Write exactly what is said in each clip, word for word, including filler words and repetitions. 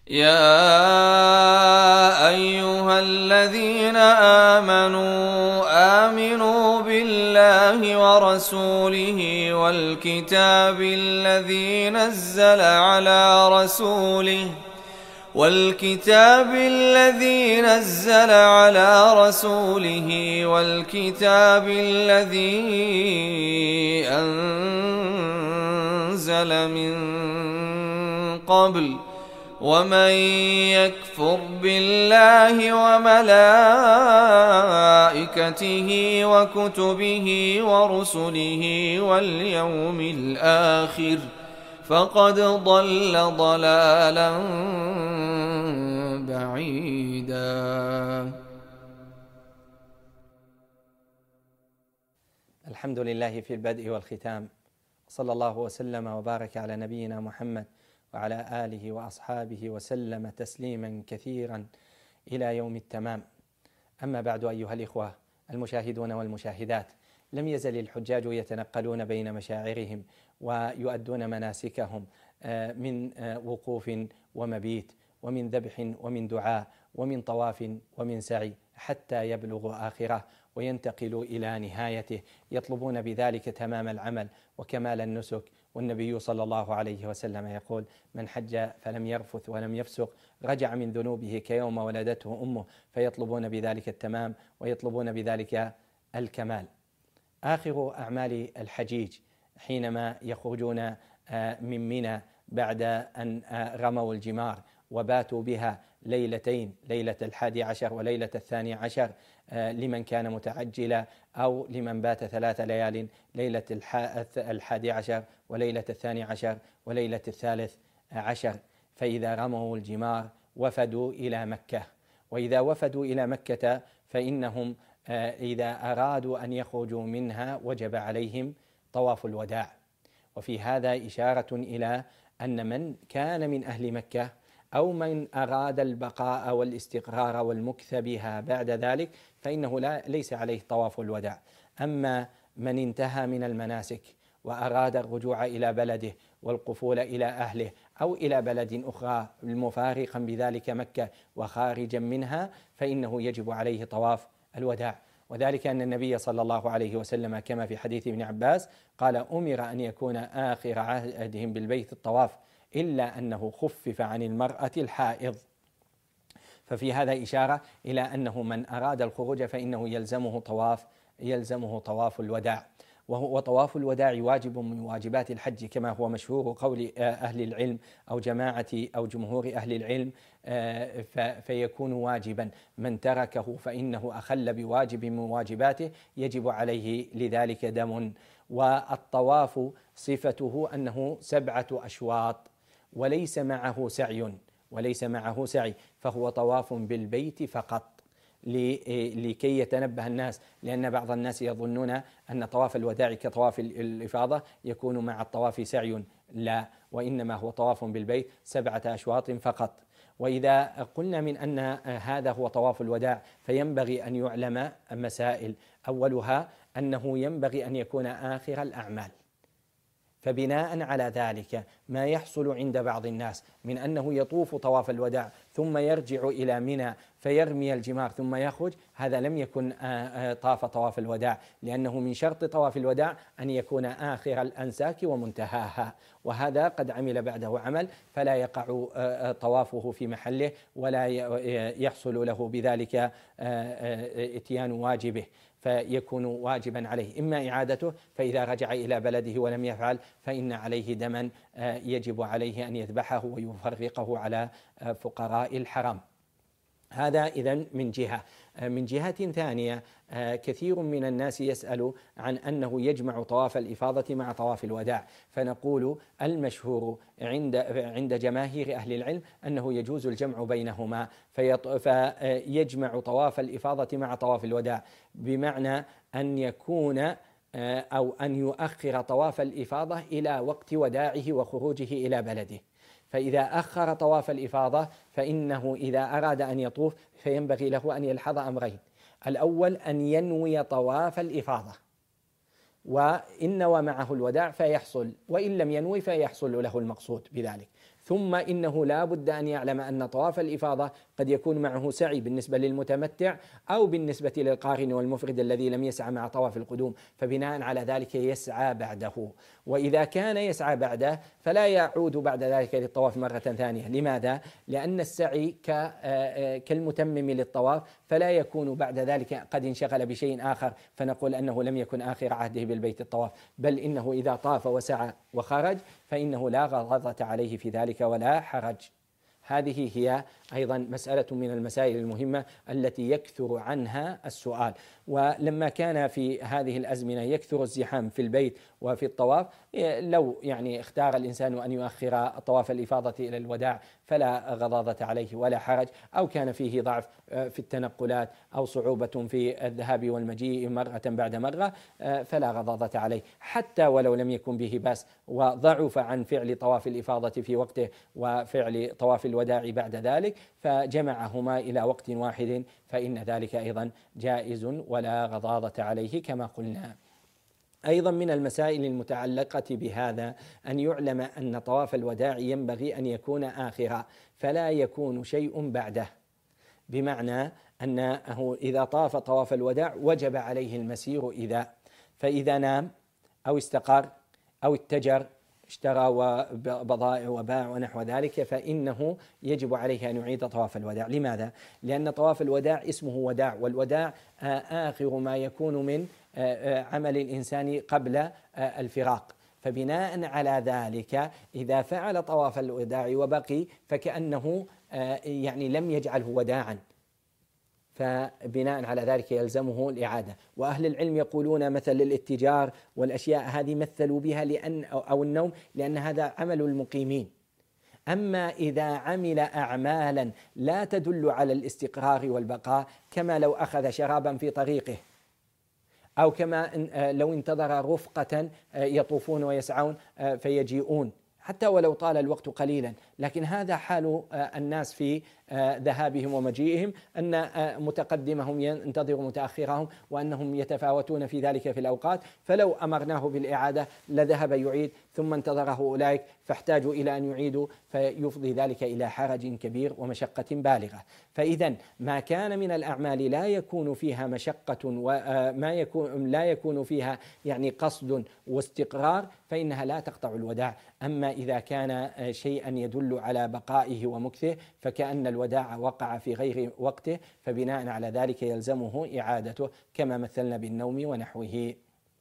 يا أيها الذين آمنوا آمنوا بالله ورسوله والكتاب الذي نزل على رسوله والكتاب الذي نزل على رسوله والكتاب الذي أنزل من قبل ومن يكفر بالله وملائكته وكتبه ورسله واليوم الآخر فقد ضل ضلالا بعيدا. الحمد لله في البدء والختام، صلى الله وسلم وبارك على نبينا محمد وعلى آله وأصحابه وسلم تسليما كثيرا إلى يوم التمام. أما بعد، أيها الإخوة المشاهدون والمشاهدات، لم يزل الحجاج يتنقلون بين مشاعرهم ويؤدون مناسكهم من وقوف ومبيت ومن ذبح ومن دعاء ومن طواف ومن سعي حتى يبلغوا آخره وينتقلوا إلى نهايته، يطلبون بذلك تمام العمل وكمال النسك. والنبي صلى الله عليه وسلم يقول: من حج فلم يرفث ولم يفسق رجع من ذنوبه كيوم ولدته أمه. فيطلبون بذلك التمام ويطلبون بذلك الكمال. آخر أعمال الحجيج حينما يخرجون من منى بعد أن رموا الجمار وباتوا بها ليلتين، ليلة الحادي عشر وليلة الثاني عشر لمن كان متعجلا، أو لمن بات ثلاث ليال، ليلة الحادي عشر وليلة الثاني عشر وليلة الثالث عشر. فإذا رموا الجمار وفدوا إلى مكة، وإذا وفدوا إلى مكة فإنهم إذا أرادوا أن يخرجوا منها وجب عليهم طواف الوداع. وفي هذا إشارة إلى أن من كان من أهل مكة أو من أراد البقاء والاستقرار والمكث بها بعد ذلك فإنه لا ليس عليه طواف الوداع. أما من انتهى من المناسك وأراد الرجوع إلى بلده والقفول إلى أهله أو إلى بلد أخرى مفارقا بذلك مكة وخارجا منها فإنه يجب عليه طواف الوداع. وذلك أن النبي صلى الله عليه وسلم كما في حديث ابن عباس قال: أمر أن يكون آخر عهدهم بالبيت الطواف إلا أنه خفف عن المرأة الحائض. ففي هذا إشارة إلى أنه من أراد الخروج فإنه يلزمه طواف يلزمه طواف الوداع. وهو طواف الوداع واجب من واجبات الحج كما هو مشهور قول أهل العلم أو جماعة أو جمهور أهل العلم، فيكون واجبا. من تركه فإنه أخل بواجب من واجباته يجب عليه لذلك دم. والطواف صفته أنه سبعة أشواط وليس معه سعي وليس معه سعي فهو طواف بالبيت فقط، لكي يتنبه الناس، لأن بعض الناس يظنون أن طواف الوداع كطواف الإفاضة يكون مع الطواف سعي، لا، وإنما هو طواف بالبيت سبعة أشواط فقط. وإذا قلنا من أن هذا هو طواف الوداع فينبغي أن يعلم مسائل. أولها أنه ينبغي أن يكون آخر الأعمال، فبناء على ذلك ما يحصل عند بعض الناس من أنه يطوف طواف الوداع ثم يرجع إلى منى فيرمي الجمار ثم يخرج، هذا لم يكن طاف طواف الوداع، لأنه من شرط طواف الوداع أن يكون آخر الأنساك ومنتهاها، وهذا قد عمل بعده عمل فلا يقع طوافه في محله ولا يحصل له بذلك إتيان واجبه، فيكون واجبا عليه إما إعادته، فإذا رجع إلى بلده ولم يفعل فإن عليه دما يجب عليه أن يذبحه ويفرقه على فقراء الحرم. هذا إذن من جهة. من جهة ثانية، كثير من الناس يسأل عن أنه يجمع طواف الإفاضة مع طواف الوداع، فنقول المشهور عند عند جماهير أهل العلم أنه يجوز الجمع بينهما، فيجمع طواف الإفاضة مع طواف الوداع، بمعنى أن يكون أو أن يؤخر طواف الإفاضة إلى وقت وداعه وخروجه إلى بلده. فإذا أخر طواف الإفاضة فإنه إذا أراد أن يطوف فينبغي له أن يلحظ أمرين: الأول أن ينوي طواف الإفاضة، وإن نوى معه الوداع فيحصل، وإن لم ينوي فيحصل له المقصود بذلك. ثم إنه لا بد أن يعلم أن طواف الإفاضة قد يكون معه سعي بالنسبة للمتمتع أو بالنسبة للقارن والمفرد الذي لم يسعى مع طواف القدوم، فبناء على ذلك يسعى بعده. وإذا كان يسعى بعده فلا يعود بعد ذلك للطواف مرة ثانية. لماذا؟ لأن السعي كالمتمم للطواف، فلا يكون بعد ذلك قد انشغل بشيء آخر فنقول أنه لم يكن آخر عهده بالبيت الطواف، بل إنه إذا طاف وسعى وخرج فإنه لا غضاضة عليه في ذلك ولا حرج. هذه هي أيضا مسألة من المسائل المهمة التي يكثر عنها السؤال. ولما كان في هذه الأزمنة يكثر الزحام في البيت وفي الطواف، لو يعني اختار الإنسان أن يؤخر طواف الإفاضة إلى الوداع فلا غضاضة عليه ولا حرج، أو كان فيه ضعف في التنقلات أو صعوبة في الذهاب والمجيء مرة بعد مرة فلا غضاضة عليه، حتى ولو لم يكن به بأس وضعف عن فعل طواف الإفاضة في وقته وفعل طواف الوداع بعد ذلك فجمعهما إلى وقت واحد، فإن ذلك أيضا جائز ولا غضاضة عليه كما قلنا. أيضا من المسائل المتعلقة بهذا أن يعلم أن طواف الوداع ينبغي أن يكون آخرا فلا يكون شيء بعده، بمعنى أنه إذا طاف طواف الوداع وجب عليه المسير إذا فإذا نام أو استقر أو اتجر اشترى بضائع وباع ونحو ذلك فإنه يجب عليه أن يعيد طواف الوداع. لماذا؟ لأن طواف الوداع اسمه وداع، والوداع آخر ما يكون من عمل الإنسان قبل الفراق، فبناء على ذلك إذا فعل طواف الوداع وبقي فكأنه يعني لم يجعله وداعا، فبناء على ذلك يلزمه الإعادة. وأهل العلم يقولون مثل الاتجار والأشياء هذه مثلوا بها لأن أو النوم لأن هذا عمل المقيمين. أما إذا عمل أعمالا لا تدل على الاستقرار والبقاء، كما لو أخذ شرابا في طريقه، أو كما لو انتظر رفقة يطوفون ويسعون فيجيئون حتى ولو طال الوقت قليلا، لكن هذا حال الناس في ذهابهم ومجيئهم، أن متقدمهم ينتظر متأخرهم وأنهم يتفاوتون في ذلك في الأوقات، فلو أمرناه بالإعادة لذهب يعيد ثم انتظره أولئك فاحتاجوا إلى أن يعيدوا، فيفضي ذلك إلى حرج كبير ومشقة بالغة. فإذا ما كان من الأعمال لا يكون فيها مشقة وما يكون لا يكون فيها يعني قصد واستقرار فإنها لا تقطع الوداع. أما إذا كان شيئا يدل على بقائه ومكثه فكأن الوداع وقع في غير وقته، فبناء على ذلك يلزمه إعادته كما مثلنا بالنوم ونحوه،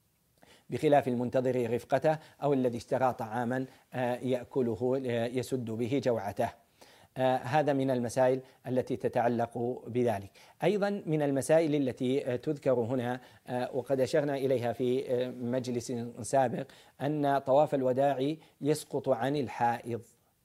بخلاف المنتظر رفقته أو الذي اشترى طعاما يأكله يسد به جوعته. آه هذا من المسائل التي تتعلق بذلك. أيضا من المسائل التي تذكر هنا آه وقد أشرنا إليها في آه مجلس سابق أن طواف الوداع يسقط عن الحائض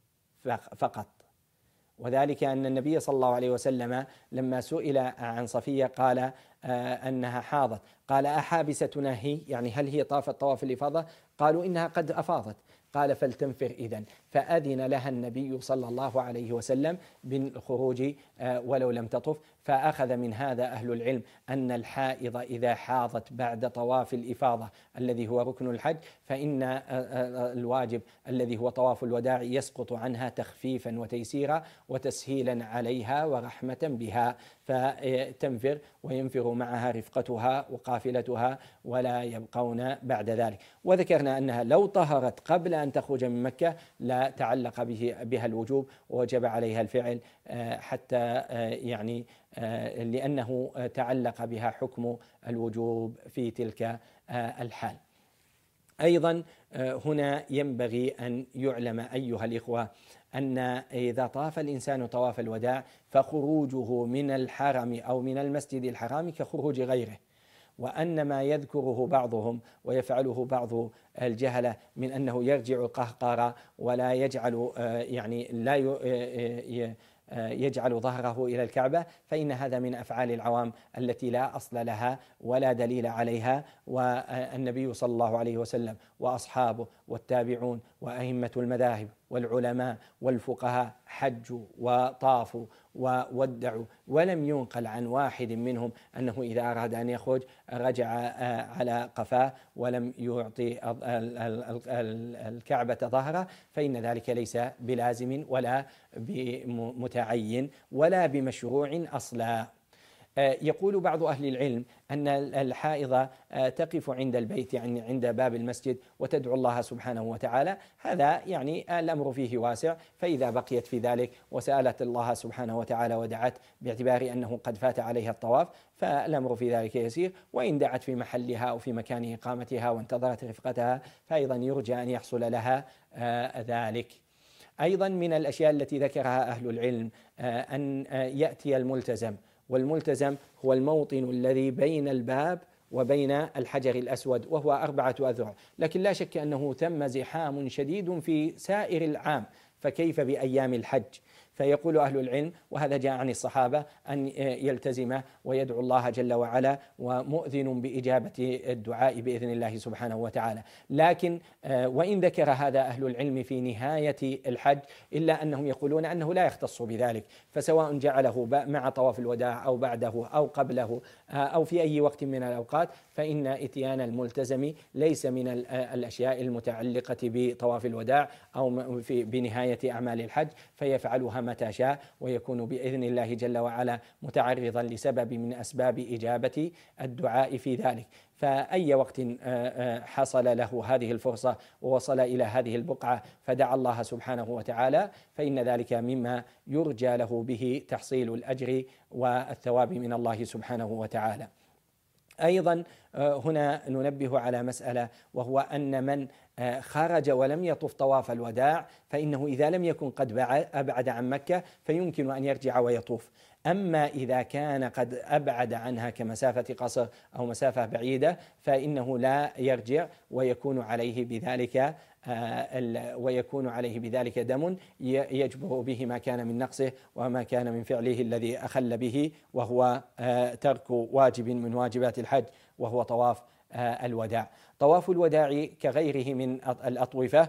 فقط، وذلك أن النبي صلى الله عليه وسلم لما سئل عن صفية قال آه أنها حاضت، قال أحابستنا هي، يعني هل هي طافت طواف الإفاضة؟ قالوا إنها قد أفاضت، قال فلتنفر إذن، فأذن لها النبي صلى الله عليه وسلم بالخروج ولو لم تطف. فأخذ من هذا أهل العلم أن الحائض إذا حاضت بعد طواف الإفاضة الذي هو ركن الحج فإن الواجب الذي هو طواف الوداع يسقط عنها تخفيفا وتيسيرا وتسهيلا عليها ورحمة بها، فتنفر وينفر معها رفقتها وقافلتها ولا يبقون بعد ذلك. وذكرنا أنها لو طهرت قبل أن تخرج من مكة لا تعلق به بها الوجوب ووجب عليها الفعل حتى يعني لأنه تعلق بها حكم الوجوب في تلك الحال. أيضا هنا ينبغي أن يعلم أيها الإخوة أن إذا طاف الإنسان طواف الوداع فخروجه من الحرم أو من المسجد الحرام كخروج غيره، وأن ما يذكره بعضهم ويفعله بعض الجهلة من أنه يرجع قهقرا ولا يجعل يعني لا يجعل ظهره إلى الكعبة، فإن هذا من أفعال العوام التي لا أصل لها ولا دليل عليها. والنبي صلى الله عليه وسلم وأصحابه والتابعون وأئمة المذاهب والعلماء والفقهاء حجوا وطافوا وودعوا، ولم ينقل عن واحد منهم أنه إذا أراد أن يخرج رجع على قفاه ولم يعطي الكعبة ظهره، فإن ذلك ليس بلازم ولا بمتعين ولا بمشروع أصلا. يقول بعض أهل العلم أن الحائض تقف عند البيت، يعني عند باب المسجد، وتدعو الله سبحانه وتعالى. هذا يعني الأمر فيه واسع، فإذا بقيت في ذلك وسألت الله سبحانه وتعالى ودعت باعتبار أنه قد فات عليها الطواف فالأمر في ذلك يسير. وإن دعت في محلها أو في مكان إقامتها وانتظرت رفقتها فأيضا يرجى أن يحصل لها ذلك. أيضا من الأشياء التي ذكرها أهل العلم أن يأتي الملتزم، والملتزم هو الموطن الذي بين الباب وبين الحجر الأسود، وهو أربعة أذرع، لكن لا شك أنه ثم زحام شديد في سائر العام، فكيف بأيام الحج؟ فيقول أهل العلم، وهذا جاء عن الصحابة، أن يلتزم ويدعو الله جل وعلا ومؤذن بإجابة الدعاء بإذن الله سبحانه وتعالى. لكن وإن ذكر هذا أهل العلم في نهاية الحج إلا أنهم يقولون أنه لا يختص بذلك، فسواء جعله مع طواف الوداع أو بعده أو قبله أو في أي وقت من الأوقات، فإن إتيان الملتزم ليس من الأشياء المتعلقة بطواف الوداع أو في بنهاية أعمال الحج، فيفعلها متى شاء ويكون بإذن الله جل وعلا متعرضا لسبب من أسباب إجابة الدعاء في ذلك. فأي وقت حصل له هذه الفرصة ووصل إلى هذه البقعة فدعا الله سبحانه وتعالى فإن ذلك مما يرجى له به تحصيل الأجر والثواب من الله سبحانه وتعالى. أيضا هنا ننبه على مسألة، وهو أن من خرج ولم يطف طواف الوداع فإنه إذا لم يكن قد أبعد عن مكة فيمكن أن يرجع ويطوف. أما إذا كان قد أبعد عنها كمسافة قصر أو مسافة بعيدة فإنه لا يرجع، ويكون عليه بذلك ويكون عليه بذلك دم يجبر به ما كان من نقصه وما كان من فعله الذي أخل به، وهو ترك واجب من واجبات الحج وهو طواف الوداع. طواف الوداع كغيره من الأطوفة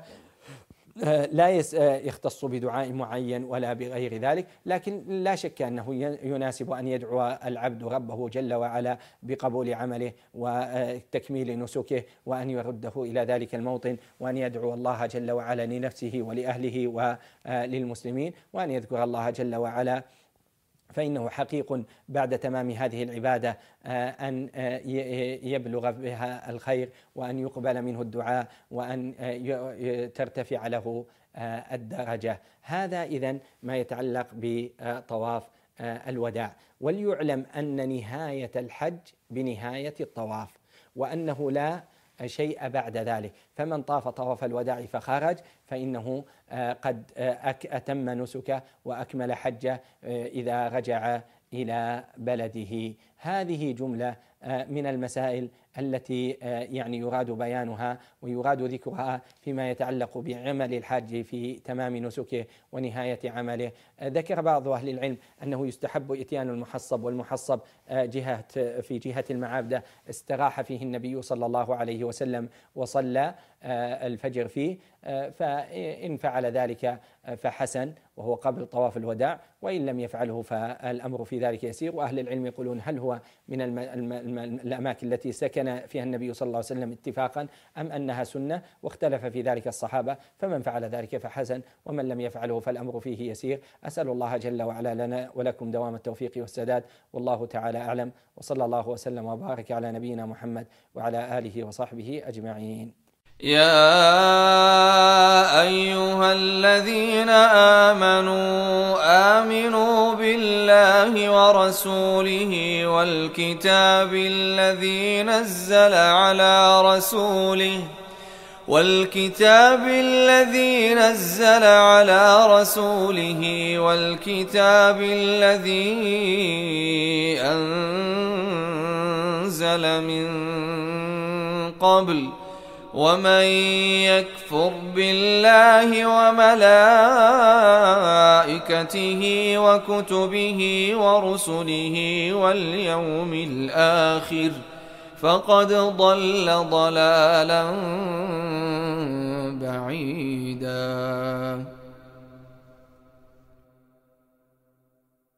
لا يختص بدعاء معين ولا بغير ذلك، لكن لا شك أنه يناسب أن يدعو العبد ربه جل وعلا بقبول عمله وتكميل نسكه، وأن يرده إلى ذلك الموطن، وأن يدعو الله جل وعلا لنفسه ولأهله وللمسلمين، وأن يذكر الله جل وعلا، فإنه حقيق بعد تمام هذه العبادة أن يبلغ بها الخير وأن يقبل منه الدعاء وأن ترتفع له الدرجة. هذا إذن ما يتعلق بطواف الوداع. وليعلم أن نهاية الحج بنهاية الطواف، وأنه لا شيء بعد ذلك، فمن طاف طواف الوداع فخرج فإنه قد أتم نسكه وأكمل حجه إذا رجع إلى بلده. هذه جملة من المسائل التي يعني يراد بيانها ويراد ذكرها فيما يتعلق بعمل الحاج في تمام نسكه ونهاية عمله. ذكر بعض أهل العلم أنه يستحب إتيان المحصب، والمحصب جهة في جهة المعابدة استراح فيه النبي صلى الله عليه وسلم وصلى الفجر فيه، فإن فعل ذلك فحسن وهو قبل طواف الوداع، وإن لم يفعله فالأمر في ذلك يسير. وأهل العلم يقولون هل هو من الأماكن التي سكن فيها النبي صلى الله عليه وسلم اتفاقا أم أنها سنة، واختلف في ذلك الصحابة، فمن فعل ذلك فحسن ومن لم يفعله فالأمر فيه يسير. أسأل الله جل وعلا لنا ولكم دوام التوفيق والسداد، والله تعالى أعلم، وصلى الله وسلم وبارك على نبينا محمد وعلى آله وصحبه أجمعين. يا أيها الذين آمنوا آمنوا بالله ورسوله والكتاب الذي نزل على رسوله والكتاب الذي نزل على رسوله والكتاب الذي أنزل من قبل، ومن يكفر بالله وملائكته وكتبه ورسله واليوم الآخر فقد ضل ضلالا بعيدا.